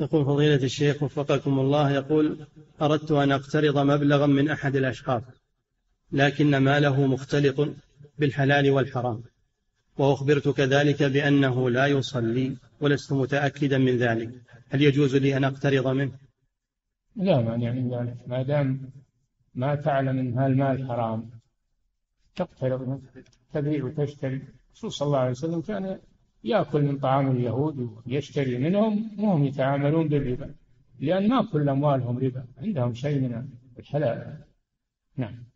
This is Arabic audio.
يقول فضيلة الشيخ وفقكم الله، يقول: أردت أن أقترض مبلغا من أحد الأشخاص، لكن ماله مختلط بالحلال والحرام، وأخبرت كذلك بأنه لا يصلي ولست متأكدا من ذلك، هل يجوز لي أن أقترض منه؟ لا مانع من ذلك، ما دام ما تعلم أن هالمال حرام تقترض منه، تبيع وتشتري. الرسول صلى الله عليه وسلم كان يأكل من طعام اليهود ويشتري منهم وهم يتعاملون بالربا، لأن ما كل أموالهم ربا، عندهم شيء من الحلال. نعم.